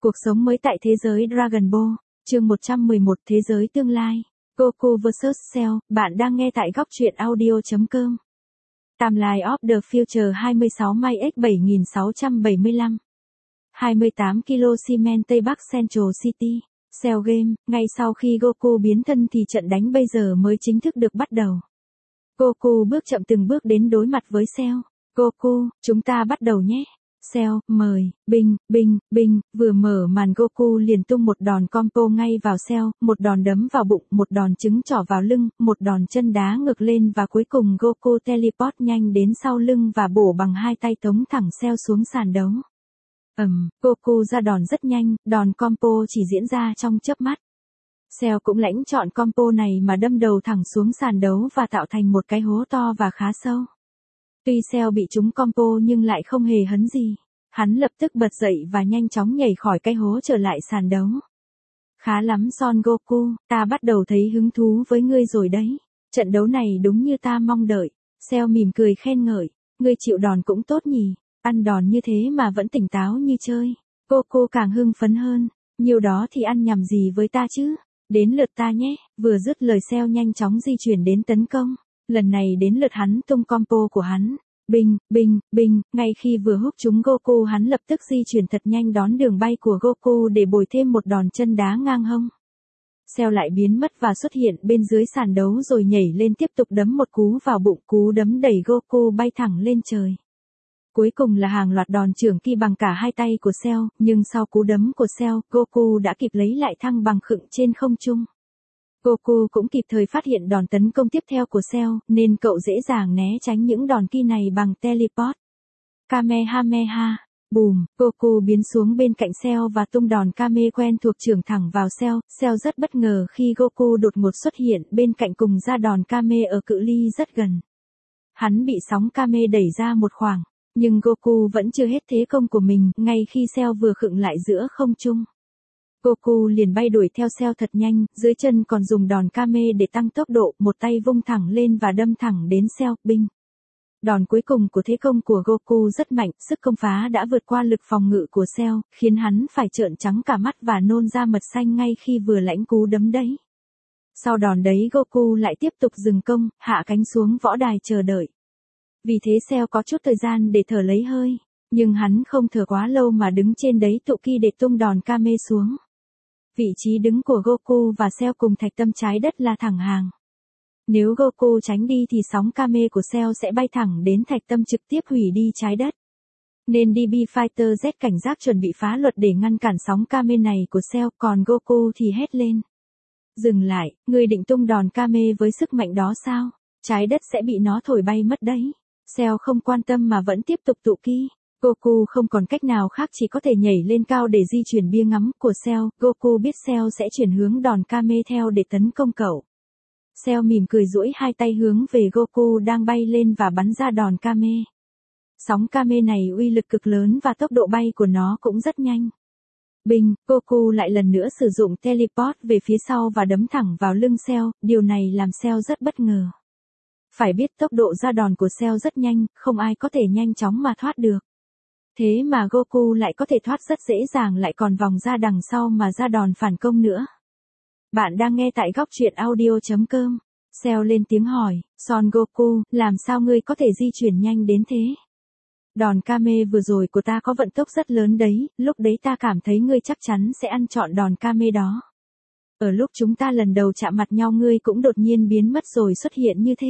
Cuộc sống mới tại thế giới Dragon Ball, chương 111 Thế giới tương lai. Goku vs Cell, bạn đang nghe tại góc truyện audio.com. Timeline of the Future 26 May X 7675. 28 km Cement Tây Bắc Central City. Cell Game, ngay sau khi Goku biến thân thì trận đánh bây giờ mới chính thức được bắt đầu. Goku bước chậm từng bước đến đối mặt với Cell. Goku, chúng ta bắt đầu nhé. Cell, mời, binh, vừa mở màn Goku liền tung một đòn combo ngay vào Cell, một đòn đấm vào bụng, một đòn trứng trỏ vào lưng, một đòn chân đá ngược lên và cuối cùng Goku teleport nhanh đến sau lưng và bổ bằng hai tay tống thẳng Cell xuống sàn đấu. Goku ra đòn rất nhanh, đòn combo chỉ diễn ra trong chớp mắt. Cell cũng lãnh chọn combo này mà đâm đầu thẳng xuống sàn đấu và tạo thành một cái hố to và khá sâu. Tuy Cell bị trúng combo nhưng lại không hề hấn gì. Hắn lập tức bật dậy và nhanh chóng nhảy khỏi cái hố trở lại sàn đấu. Khá lắm Son Goku, ta bắt đầu thấy hứng thú với ngươi rồi đấy. Trận đấu này đúng như ta mong đợi. Cell mỉm cười khen ngợi. Ngươi chịu đòn cũng tốt nhỉ. Ăn đòn như thế mà vẫn tỉnh táo như chơi. Goku càng hưng phấn hơn. Nhiều đó thì ăn nhầm gì với ta chứ. Đến lượt ta nhé. Vừa dứt lời Cell nhanh chóng di chuyển đến tấn công. Lần này đến lượt hắn tung combo của hắn. Binh, ngay khi vừa húc trúng Goku hắn lập tức di chuyển thật nhanh đón đường bay của Goku để bồi thêm một đòn chân đá ngang hông. Cell lại biến mất và xuất hiện bên dưới sàn đấu rồi nhảy lên tiếp tục đấm một cú vào bụng, cú đấm đẩy Goku bay thẳng lên trời. Cuối cùng là hàng loạt đòn trưởng ki bằng cả hai tay của Cell, nhưng sau cú đấm của Cell, Goku đã kịp lấy lại thăng bằng khựng trên không trung. Goku cũng kịp thời phát hiện đòn tấn công tiếp theo của Cell, nên cậu dễ dàng né tránh những đòn ki này bằng teleport. Kamehameha, bùm, Goku biến xuống bên cạnh Cell và tung đòn Kame quen thuộc chưởng thẳng vào Cell. Cell rất bất ngờ khi Goku đột ngột xuất hiện bên cạnh cùng ra đòn Kame ở cự ly rất gần. Hắn bị sóng Kame đẩy ra một khoảng, nhưng Goku vẫn chưa hết thế công của mình, ngay khi Cell vừa khựng lại giữa không trung. Goku liền bay đuổi theo Cell thật nhanh, dưới chân còn dùng đòn Kame để tăng tốc độ, một tay vung thẳng lên và đâm thẳng đến Cell. Binh. Đòn cuối cùng của thế công của Goku rất mạnh, sức công phá đã vượt qua lực phòng ngự của Cell, khiến hắn phải trợn trắng cả mắt và nôn ra mật xanh ngay khi vừa lãnh cú đấm đấy. Sau đòn đấy Goku lại tiếp tục dừng công, hạ cánh xuống võ đài chờ đợi. Vì thế Cell có chút thời gian để thở lấy hơi, nhưng hắn không thở quá lâu mà đứng trên đấy tụ ki để tung đòn Kame xuống. Vị trí đứng của Goku và Cell cùng thạch tâm trái đất là thẳng hàng. Nếu Goku tránh đi thì sóng Kame của Cell sẽ bay thẳng đến thạch tâm trực tiếp hủy đi trái đất. Nên DB Fighter Z cảnh giác chuẩn bị phá luật để ngăn cản sóng Kame này của Cell, còn Goku thì hét lên. Dừng lại, ngươi định tung đòn Kame với sức mạnh đó sao? Trái đất sẽ bị nó thổi bay mất đấy. Cell không quan tâm mà vẫn tiếp tục tụ ki. Goku không còn cách nào khác chỉ có thể nhảy lên cao để di chuyển bia ngắm của Cell. Goku biết Cell sẽ chuyển hướng đòn Kame theo để tấn công cậu. Cell mỉm cười duỗi hai tay hướng về Goku đang bay lên và bắn ra đòn Kame. Sóng Kame này uy lực cực lớn và tốc độ bay của nó cũng rất nhanh. Binh, Goku lại lần nữa sử dụng teleport về phía sau và đấm thẳng vào lưng Cell, điều này làm Cell rất bất ngờ. Phải biết tốc độ ra đòn của Cell rất nhanh, không ai có thể nhanh chóng mà thoát được. Thế mà Goku lại có thể thoát rất dễ dàng lại còn vòng ra đằng sau mà ra đòn phản công nữa. Bạn đang nghe tại góc truyện audio.com. Cell lên tiếng hỏi, Son Goku, làm sao ngươi có thể di chuyển nhanh đến thế? Đòn Kame vừa rồi của ta có vận tốc rất lớn đấy, lúc đấy ta cảm thấy ngươi chắc chắn sẽ ăn trọn đòn Kame đó. Ở lúc chúng ta lần đầu chạm mặt nhau ngươi cũng đột nhiên biến mất rồi xuất hiện như thế.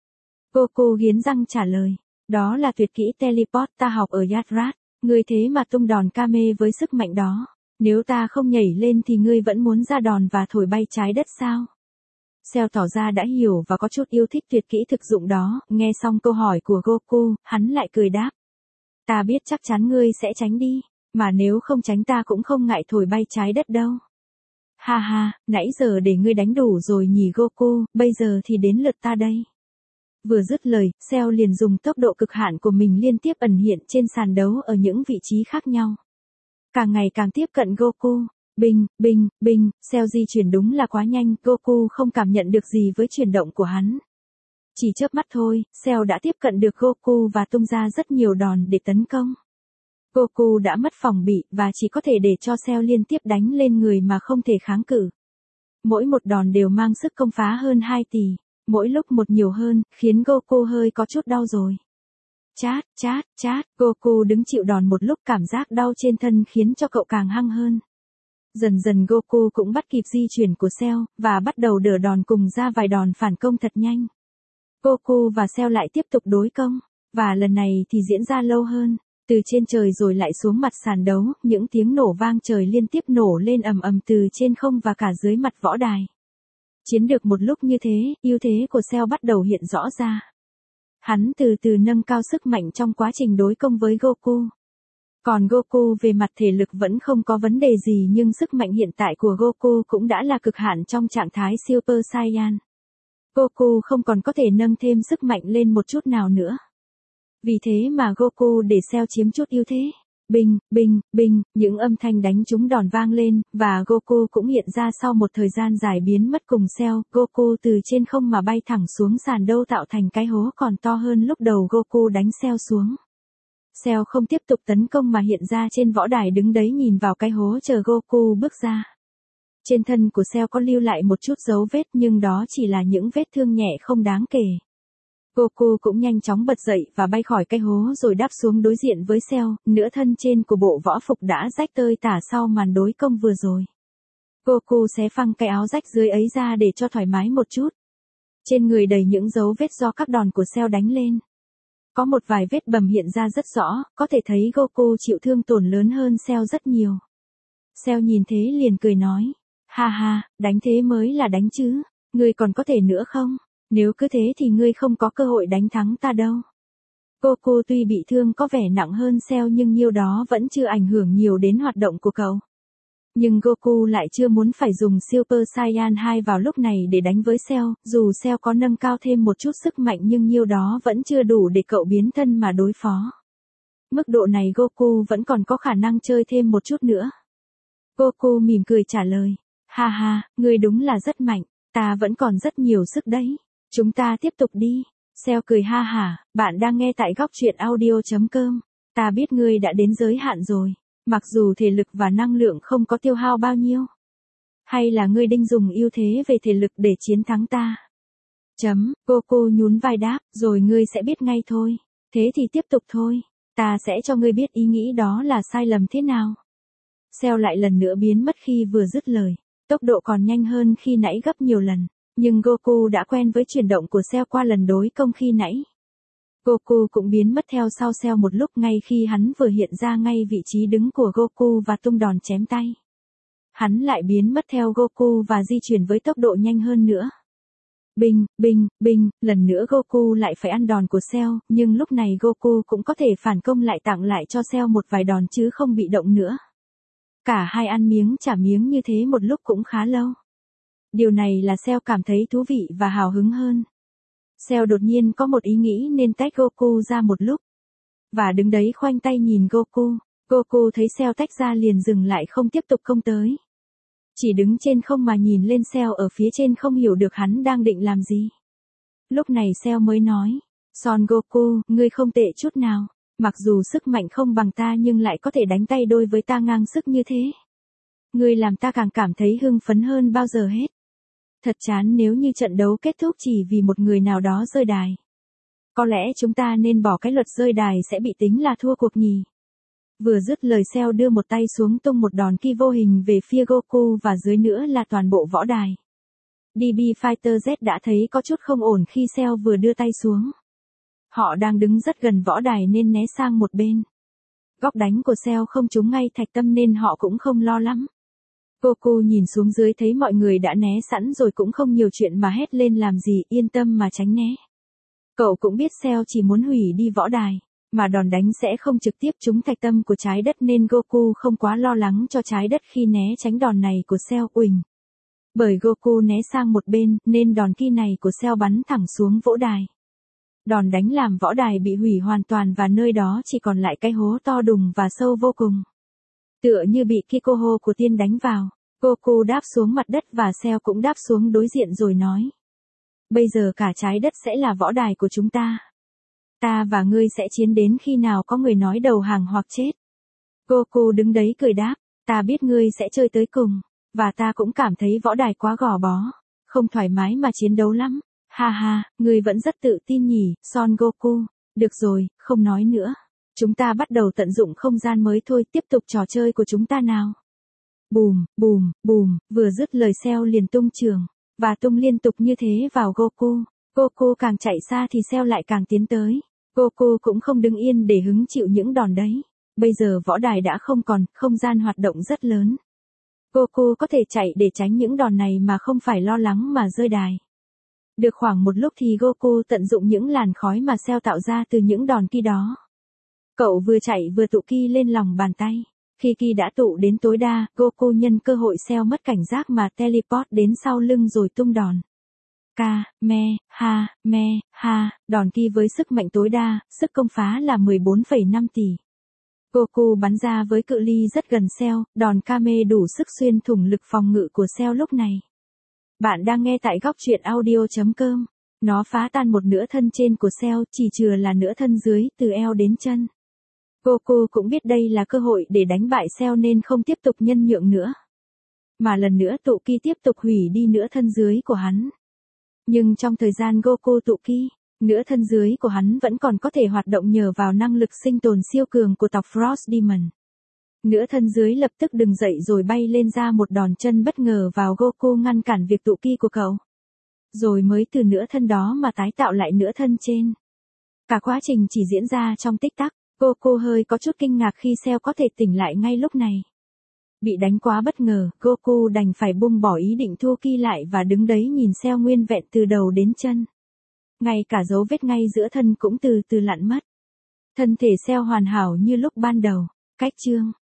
Goku nghiến răng trả lời. Đó là tuyệt kỹ teleport ta học ở Yadrat, ngươi thế mà tung đòn Kame với sức mạnh đó. Nếu ta không nhảy lên thì ngươi vẫn muốn ra đòn và thổi bay trái đất sao? Cell tỏ ra đã hiểu và có chút yêu thích tuyệt kỹ thực dụng đó, nghe xong câu hỏi của Goku, hắn lại cười đáp. Ta biết chắc chắn ngươi sẽ tránh đi, mà nếu không tránh ta cũng không ngại thổi bay trái đất đâu. Ha ha, nãy giờ để ngươi đánh đủ rồi nhỉ Goku, bây giờ thì đến lượt ta đây. Vừa dứt lời, Cell liền dùng tốc độ cực hạn của mình liên tiếp ẩn hiện trên sàn đấu ở những vị trí khác nhau. Càng ngày càng tiếp cận Goku. Binh, Cell di chuyển đúng là quá nhanh, Goku không cảm nhận được gì với chuyển động của hắn. Chỉ chớp mắt thôi, Cell đã tiếp cận được Goku và tung ra rất nhiều đòn để tấn công. Goku đã mất phòng bị và chỉ có thể để cho Cell liên tiếp đánh lên người mà không thể kháng cự. Mỗi một đòn đều mang sức công phá hơn 2 tỷ, mỗi lúc một nhiều hơn, khiến Goku hơi có chút đau rồi. Chát, chát, chát, Goku đứng chịu đòn một lúc, cảm giác đau trên thân khiến cho cậu càng hăng hơn. Dần dần Goku cũng bắt kịp di chuyển của Cell, và bắt đầu đỡ đòn cùng ra vài đòn phản công thật nhanh. Goku và Cell lại tiếp tục đối công, và lần này thì diễn ra lâu hơn, từ trên trời rồi lại xuống mặt sàn đấu, những tiếng nổ vang trời liên tiếp nổ lên ầm ầm từ trên không và cả dưới mặt võ đài. Chiến được một lúc như thế, ưu thế của Cell bắt đầu hiện rõ ra. Hắn từ từ nâng cao sức mạnh trong quá trình đối công với Goku. Còn Goku về mặt thể lực vẫn không có vấn đề gì, nhưng sức mạnh hiện tại của Goku cũng đã là cực hạn trong trạng thái Super Saiyan. Goku không còn có thể nâng thêm sức mạnh lên một chút nào nữa. Vì thế mà Goku để Cell chiếm chút ưu thế. Binh, binh, binh, những âm thanh đánh trúng đòn vang lên, và Goku cũng hiện ra sau một thời gian dài biến mất cùng Cell. Goku từ trên không mà bay thẳng xuống sàn đấu, tạo thành cái hố còn to hơn lúc đầu Goku đánh Cell xuống. Cell không tiếp tục tấn công mà hiện ra trên võ đài, đứng đấy nhìn vào cái hố chờ Goku bước ra. Trên thân của Cell có lưu lại một chút dấu vết, nhưng đó chỉ là những vết thương nhẹ không đáng kể. Goku cũng nhanh chóng bật dậy và bay khỏi cái hố rồi đáp xuống đối diện với Cell, nửa thân trên của bộ võ phục đã rách tơi tả sau màn đối công vừa rồi. Goku xé phăng cái áo rách dưới ấy ra để cho thoải mái một chút. Trên người đầy những dấu vết do các đòn của Cell đánh lên. Có một vài vết bầm hiện ra rất rõ, có thể thấy Goku chịu thương tổn lớn hơn Cell rất nhiều. Cell nhìn thế liền cười nói, ha ha, đánh thế mới là đánh chứ, ngươi còn có thể nữa không? Nếu cứ thế thì ngươi không có cơ hội đánh thắng ta đâu. Goku tuy bị thương có vẻ nặng hơn Cell, nhưng nhiêu đó vẫn chưa ảnh hưởng nhiều đến hoạt động của cậu. Nhưng Goku lại chưa muốn phải dùng Super Saiyan 2 vào lúc này để đánh với Cell, dù Cell có nâng cao thêm một chút sức mạnh nhưng nhiêu đó vẫn chưa đủ để cậu biến thân mà đối phó. Mức độ này Goku vẫn còn có khả năng chơi thêm một chút nữa. Goku mỉm cười trả lời, ha ha, ngươi đúng là rất mạnh, ta vẫn còn rất nhiều sức đấy. Chúng ta tiếp tục đi. Cell cười ha hả, bạn đang nghe tại góc truyện audio.com. Ta biết ngươi đã đến giới hạn rồi, mặc dù thể lực và năng lượng không có tiêu hao bao nhiêu. Hay là ngươi định dùng ưu thế về thể lực để chiến thắng ta? Goku nhún vai đáp, rồi ngươi sẽ biết ngay thôi. Thế thì tiếp tục thôi, ta sẽ cho ngươi biết ý nghĩ đó là sai lầm thế nào. Cell lại lần nữa biến mất khi vừa dứt lời, tốc độ còn nhanh hơn khi nãy gấp nhiều lần. Nhưng Goku đã quen với chuyển động của Cell qua lần đối công khi nãy. Goku cũng biến mất theo sau Cell một lúc, ngay khi hắn vừa hiện ra ngay vị trí đứng của Goku và tung đòn chém tay. Hắn lại biến mất theo Goku và di chuyển với tốc độ nhanh hơn nữa. Binh, binh, binh, lần nữa Goku lại phải ăn đòn của Cell, nhưng lúc này Goku cũng có thể phản công lại, tặng lại cho Cell một vài đòn chứ không bị động nữa. Cả hai ăn miếng trả miếng như thế một lúc cũng khá lâu. Điều này là Cell cảm thấy thú vị và hào hứng hơn. Cell đột nhiên có một ý nghĩ nên tách Goku ra một lúc. Và đứng đấy khoanh tay nhìn Goku. Goku thấy Cell tách ra liền dừng lại, không tiếp tục công tới. Chỉ đứng trên không mà nhìn lên Cell ở phía trên, không hiểu được hắn đang định làm gì. Lúc này Cell mới nói, Son Goku, ngươi không tệ chút nào. Mặc dù sức mạnh không bằng ta nhưng lại có thể đánh tay đôi với ta ngang sức như thế. Ngươi làm ta càng cảm thấy hưng phấn hơn bao giờ hết. Thật chán nếu như trận đấu kết thúc chỉ vì một người nào đó rơi đài. Có lẽ chúng ta nên bỏ cái luật rơi đài sẽ bị tính là thua cuộc nhỉ. Vừa dứt lời Cell đưa một tay xuống tung một đòn ki vô hình về phía Goku, và dưới nữa là toàn bộ võ đài. DB Fighter Z đã thấy có chút không ổn khi Cell vừa đưa tay xuống. Họ đang đứng rất gần võ đài nên né sang một bên. Góc đánh của Cell không trúng ngay thạch tâm nên họ cũng không lo lắm. Goku nhìn xuống dưới thấy mọi người đã né sẵn rồi cũng không nhiều chuyện mà hét lên làm gì, yên tâm mà tránh né. Cậu cũng biết Cell chỉ muốn hủy đi võ đài, mà đòn đánh sẽ không trực tiếp trúng thạch tâm của trái đất nên Goku không quá lo lắng cho trái đất khi né tránh đòn này của Cell. Uỳnh. Bởi Goku né sang một bên nên đòn ki này của Cell bắn thẳng xuống võ đài. Đòn đánh làm võ đài bị hủy hoàn toàn và nơi đó chỉ còn lại cái hố to đùng và sâu vô cùng. Tựa như bị Kikoho của tiên đánh vào, Goku đáp xuống mặt đất và Cell cũng đáp xuống đối diện rồi nói. Bây giờ cả trái đất sẽ là võ đài của chúng ta. Ta và ngươi sẽ chiến đến khi nào có người nói đầu hàng hoặc chết. Goku đứng đấy cười đáp, ta biết ngươi sẽ chơi tới cùng, và ta cũng cảm thấy võ đài quá gò bó, không thoải mái mà chiến đấu lắm. Ha ha, ngươi vẫn rất tự tin nhỉ, Son Goku. Được rồi, không nói nữa. Chúng ta bắt đầu tận dụng không gian mới thôi, tiếp tục trò chơi của chúng ta nào. Bùm, bùm, bùm, vừa dứt lời Cell liền tung trường, và tung liên tục như thế vào Goku. Goku càng chạy xa thì Cell lại càng tiến tới. Goku cũng không đứng yên để hứng chịu những đòn đấy. Bây giờ võ đài đã không còn, không gian hoạt động rất lớn. Goku có thể chạy để tránh những đòn này mà không phải lo lắng mà rơi đài. Được khoảng một lúc thì Goku tận dụng những làn khói mà Cell tạo ra từ những đòn ki đó. Cậu vừa chạy vừa tụ ki lên lòng bàn tay. Khi ki đã tụ đến tối đa, Goku nhân cơ hội Cell mất cảnh giác mà teleport đến sau lưng rồi tung đòn. Ha, đòn ki với sức mạnh tối đa, sức công phá là 14,5 tỷ. Goku bắn ra với cự ly rất gần Cell, đòn Kame đủ sức xuyên thủng lực phòng ngự của Cell lúc này. Bạn đang nghe tại góc truyện audio.com. Nó phá tan một nửa thân trên của Cell, chỉ chừa là nửa thân dưới, từ eo đến chân. Goku cũng biết đây là cơ hội để đánh bại Cell nên không tiếp tục nhân nhượng nữa. Mà lần nữa tụ ki tiếp tục hủy đi nửa thân dưới của hắn. Nhưng trong thời gian Goku tụ ki, nửa thân dưới của hắn vẫn còn có thể hoạt động nhờ vào năng lực sinh tồn siêu cường của tộc Frost Demon. Nửa thân dưới lập tức đứng dậy rồi bay lên ra một đòn chân bất ngờ vào Goku ngăn cản việc tụ ki của cậu. Rồi mới từ nửa thân đó mà tái tạo lại nửa thân trên. Cả quá trình chỉ diễn ra trong tích tắc, Goku hơi có chút kinh ngạc khi Cell có thể tỉnh lại ngay lúc này. Bị đánh quá bất ngờ, Goku đành phải buông bỏ ý định thu ki lại và đứng đấy nhìn Cell nguyên vẹn từ đầu đến chân. Ngay cả dấu vết ngay giữa thân cũng từ từ lặn mất. Thân thể Cell hoàn hảo như lúc ban đầu. Cách chương